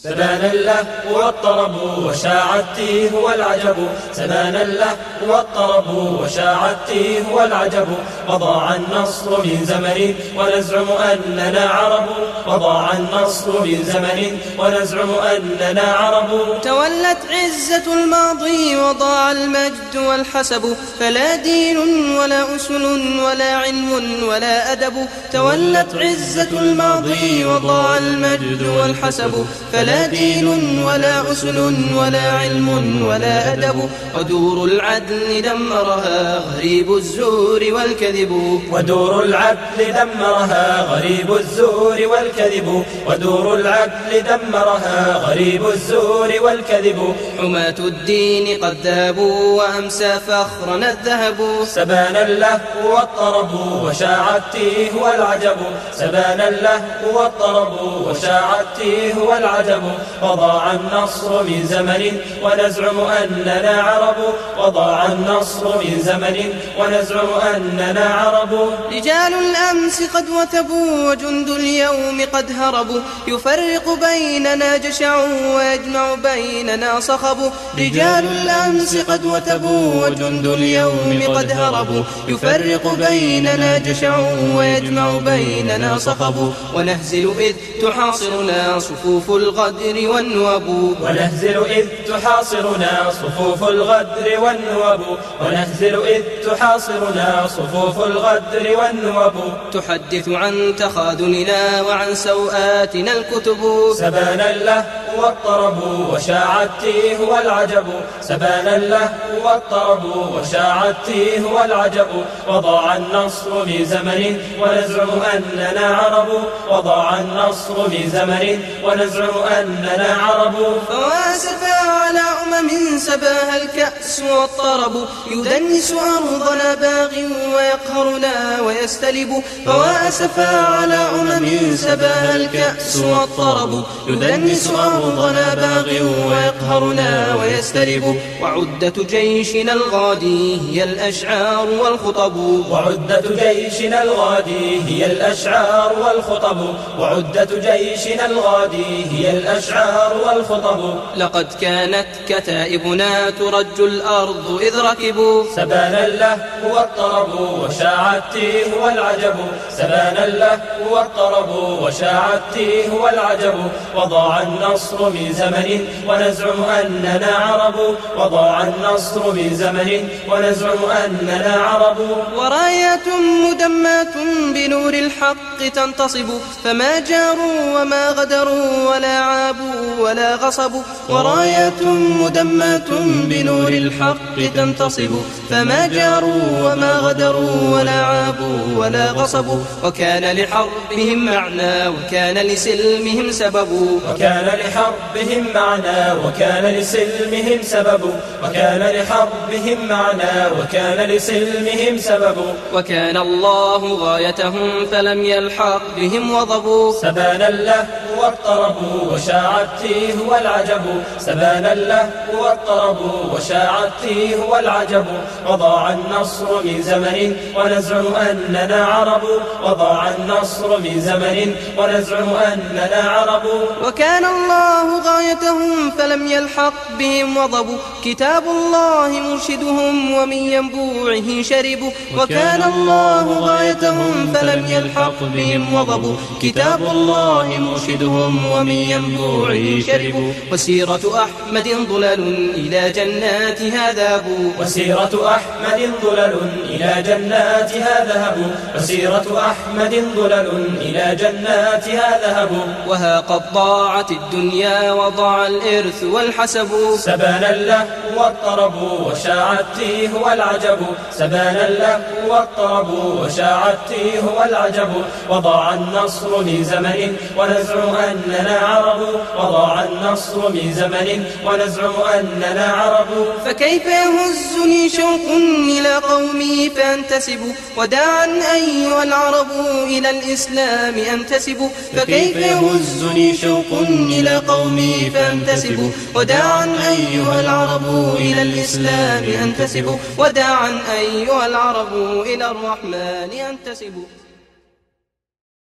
سبان اللهو والطرب وشاع التيه والعجب، سبان اللهو والطرب وشاع التيه والعجب، وضاع النصر من زمن ونزعم أننا عرب، وضاع النصر من زمن ونزعم أننا عرب. تولت عزة الماضي وضاع المجد والحسب، فلا دين ولا أسل ولا علم ولا أدب. تولت عزة الماضي وضاع المجد والحسب، فلا دين ولا أسل ولا علم ولا أدب. ودور العدل دمرها غريب الزور والكذب، ودور العدل دمرها غريب الزور والكذب، ودور العدل دمرها غريب الزور والكذب. حماة الدين قد ذابوا وأمسى فخرنا الذهب، سبان اللهو والطرب وشاع التيه والعجب، سبان اللهو والطرب وشاع التيه والعجب. وضاع النصر من زمن ونزعم أننا عرب، وضاع النصر من زمن ونزعم أننا عرب. رجال الأمس قد وتبوا وجند اليوم قد هربوا، يفرق بيننا جشع ويجمع بيننا صخب. رجال الأمس قد وتبوا وجند اليوم قد هربوا، يفرق بيننا جشع ويجمع بيننا صخب. ونهزل إذ تحاصرنا صفوف الغدر والنوب، ونهزل إذ تحاصرنا صفوف الغدر والنوب، ونهزل إذ تحاصرنا صفوف الغدر والنوب. تحدث عن تخاذلنا وعن سوءاتنا الكتب، سبان اللهو والطرب وشاع التيه والعجب، سبان اللهو والطرب وشاع التيه والعجب. وضاع النصر من زمن ونزعم أننا عرب، وضاع النصر من زمن ونزعم أننا عرب. فواسفا على سباها الكأس والطرب، يدنس أرضنا باغ ويقهرنا ويستلب. فواسفا على سباها الكأس والطرب، يدنس أرضنا باغ ويقهرنا ويستلب. وعدة جيشنا الغادي هي الأشعار والخطب، وعدة جيشنا الغادي هي الأشعار والخطب، وعدة جيشنا الغادي هي الأشعار والخطب. لقد كانت كتائبنا ترج الأرض إذ ركبوا، سبان اللهو والطرب وشاع التيه والعجب، سبان اللهو والطرب وشاع التيه والعجب. وضاع النصر من زمن ونزعم أننا عرب، وضاع النصر من زمن ونزعم أننا عرب. ورايات مدمات بنور الحق تنتصب، فما جاروا وما غدروا ولا عابوا ولا غصبوا. ورايات مدمات بنور الحق تنتصب، فما جاروا وما غدروا ولا عابوا ولا غصبوا. وكان لحربهم معنى وكان لسلمهم سبب، وكان لحربهم معنى وكان لسلمهم سبب، وكان لحربهم معنى وكان لسلمهم سبب. وكان الله غايتهم فلم يلحق بهم وضب، سبان اللهو والطرب وشاع التيه والعجب، سبان اللهو والطرب وشاع التيه والعجب. وضاع النصر من زمن ونزعم أننا عرب، وضاع النصر من زمن ونزعم أننا عرب. وكان الله غايتهم فلم يلحق بهم وضب، كتاب الله مرشدهم ومن ينبوعه شربوا. وكان الله غايتهم فلم يلحق بهم وضب، كتاب الله مرشدهم ومن ينبوعه شربوا. وسيرة أحمد ضلل إلى جناتها ذهبوا، وسيرة أحمد ضلل إلى جناتها ذهبوا، وسيرة أحمد ضلل إلى جناتها ذهبوا. وها قد ضاعت الدنيا وضاع الإرث والحسب، سبان اللهو والطرب وشاع التيه والعجب، سبان اللهو والطرب وشاع التيه والعجب. وضاع النصر من زمن ونزعم أننا عرب، وضاع النصر من زمن ونزعم أننا عرب. فكيف يهزني شوق إلى قومي فأنتسب، وداعا أيها العرب إلى الإسلام أنتسب. فكيف يهزني شوق إلى قومي فأنتسب، وداعا أيها العرب إلى الإسلام أنتسب، وداعا أيها العرب إلى الرحمن أنتسب.